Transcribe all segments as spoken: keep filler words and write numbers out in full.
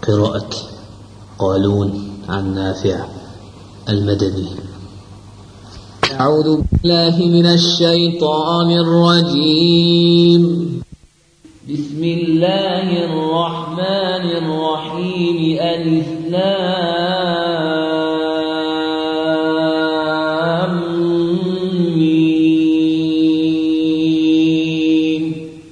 قراءة قالون عن نافع المدني. أعوذ بالله من الشيطان الرجيم. بسم الله الرحمن الرحيم. ألف لام ميم.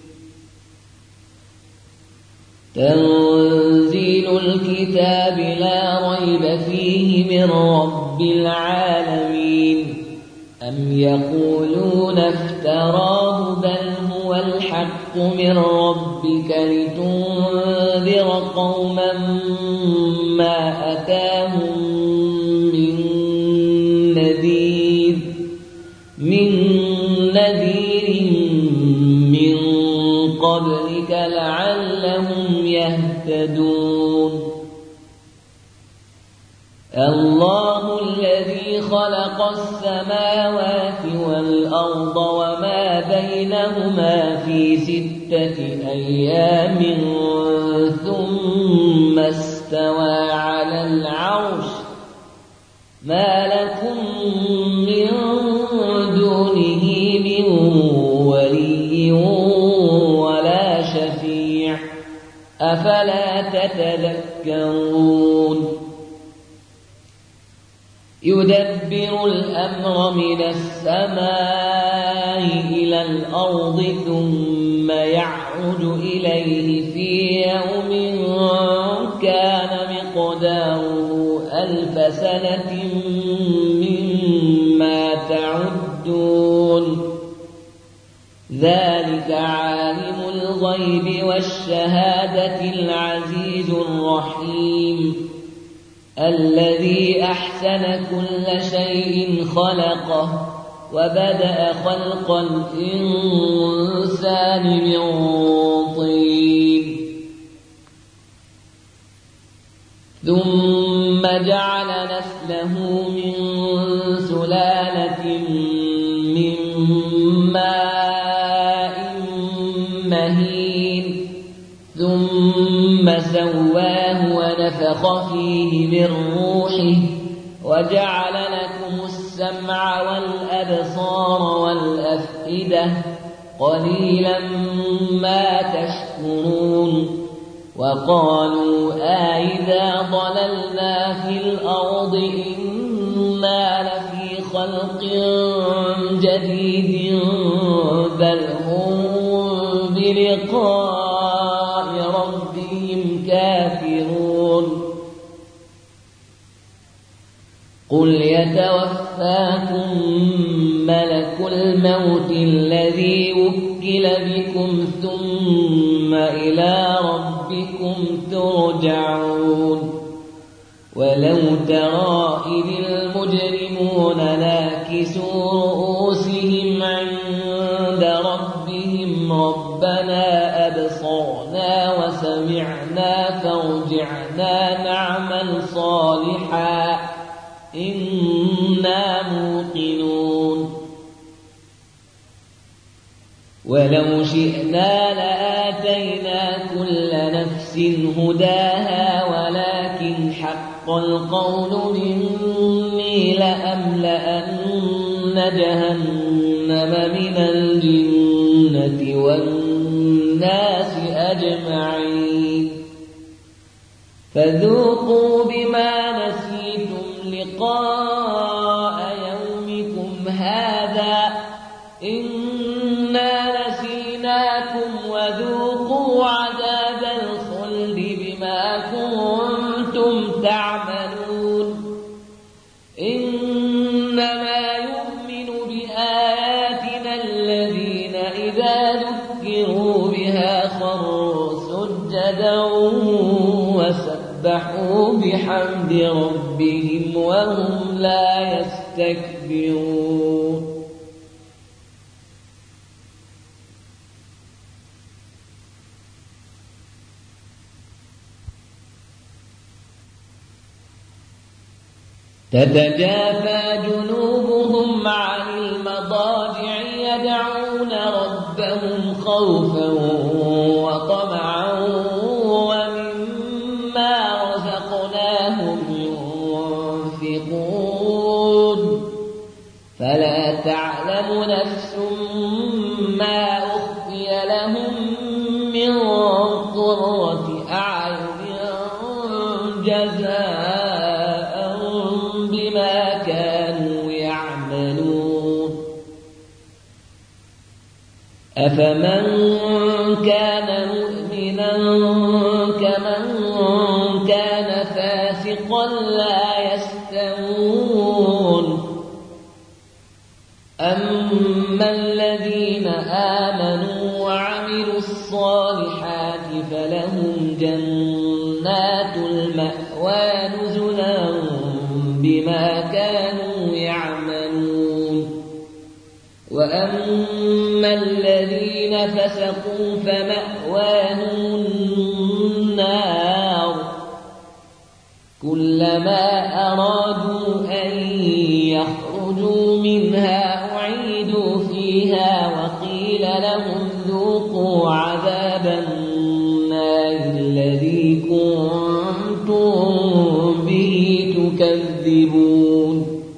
تنزيل الكتاب لا ريب فيه من رب العالمين. أم يقولون افتراه بل هو الحق من ربك لتنذر قوما ما أتاهم من نذير من نذير من قبلك لعلهم يهتدون. الله الذي خلق السماوات والأرض وما بينهما في ستة أيام ثم استوى على العرش. ما لكم من دونه من ولي ولا شفيع أفلا تتذكرون. يدبر الأمر من السماء إلى الأرض ثم يعرج إليه في يوم كان مقداره ألف سنة مما تعدون. ذلك عالم الغيب والشهادة العزيز الرحيم الذي أحسن كل شيء خلقه وبدأ خلق الإنسان من طين ثم جعل نسله من سلالة من ماء مهين ثم سواه ونفخ فيه من روحه وجعل لكم السمع والأبصار والأفئدة قليلا ما تشكرون. وقالوا أإذا ضللنا في الأرض إنا لفي خلق جديد بل هم بلقاء ربهم كافرون. قل يتوفاكم ملك الموت الذي وكل بكم ثم إلى ربكم ترجعون. ولو ترى إذ المجرمون ناكسوا رؤوسهم عند ربهم ربنا أبصرنا وسمعنا فارجعنا نعمل صالحا إنا موقنون. ولو شئنا لآتينا كل نفس هداها ولكن حق القول مني لأملأن جهنم من الجنة والناس أجمعين. فذوقوا بما نسيتم لقاء يومكم هذا إنا نسيناكم وذوقوا عذاب الخلد بما كنتم تعملون. إنما يؤمن بآياتنا الذين إذا ذكروا بها خروا سجدا وسبحوا بحمد ربهم وهم لا يستكبرون. تتجافى جنوبهم عن المضاجع يدعون ربهم خوفا وطمعا ومما ينطقون فلا تعلم نفس ما أخفي لهم من قرة أعين جزاء بما كانوا يعملون أفمن كان مؤمنا كمن كان فاسقا لا يستوون أما الذين آمنوا وعملوا الصالحات فلهم جنات المأوى نزلا بما كانوا يعملون وأما الذين فسقوا فمأواهم النار كلما أرادوا أن يخرجوا منها أعيدوا فيها وقيل لهم ذوقوا عذاب النار الذي كنتم به تكذبون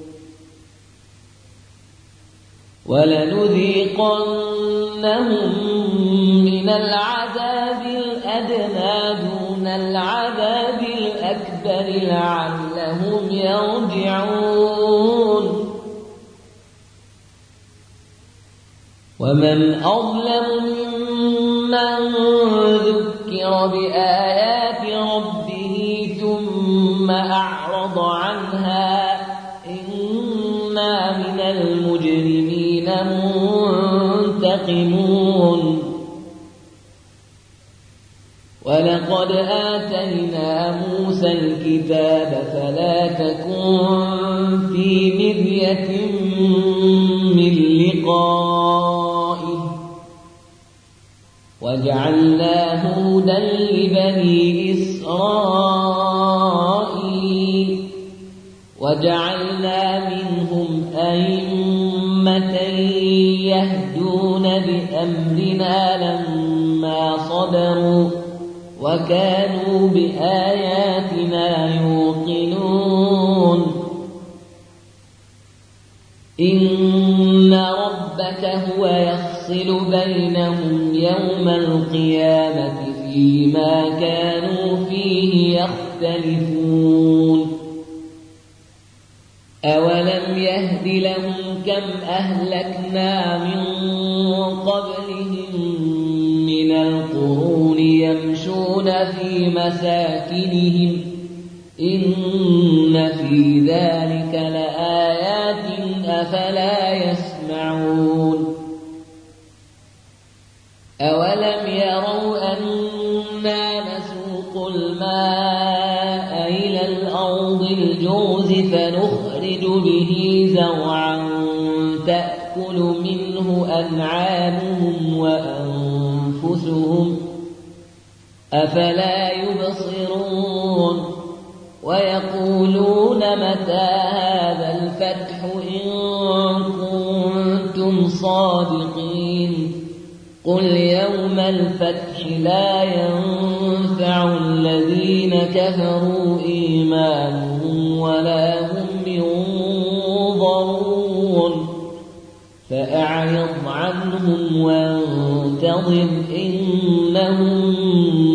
ولنذيقنهم من العذاب الأدنى دون العذاب الأكبر لعلهم يرجعون ومن أظلم ممن ذكر بآيات ربه ثم أعرض عنها إنا من المجرمين منتقمون ولقد آتينا موسى الكتاب فلا تكن في مرية من لقائه وجعلناه هدى لبني إسرائيل وجعلنا منهم أئمة يهدون بأمرنا لما صبروا وكانوا بآياتنا يوقنون إن ربك هو يفصل بينهم يوم القيامة فيما كانوا فيه يختلفون أولم يهد لهم كم أهلكنا من قبلهم من القرون يمشون في مساكنهم إن في ذلك لآيات أفلا يسمعون أولم يروا أنا نسوق الماء إلى الأرض الجرز فنخرج به زرعا تأكل منه أنعامهم وأنفسهم أفلا يبصرون ويقولون متى هذا الفتح إن كنتم صادقين قل يوم الفتح لا ينفع الذين كفروا إيمانهم ولا هم ينظرون فأعرض عنهم وانتظر إنهم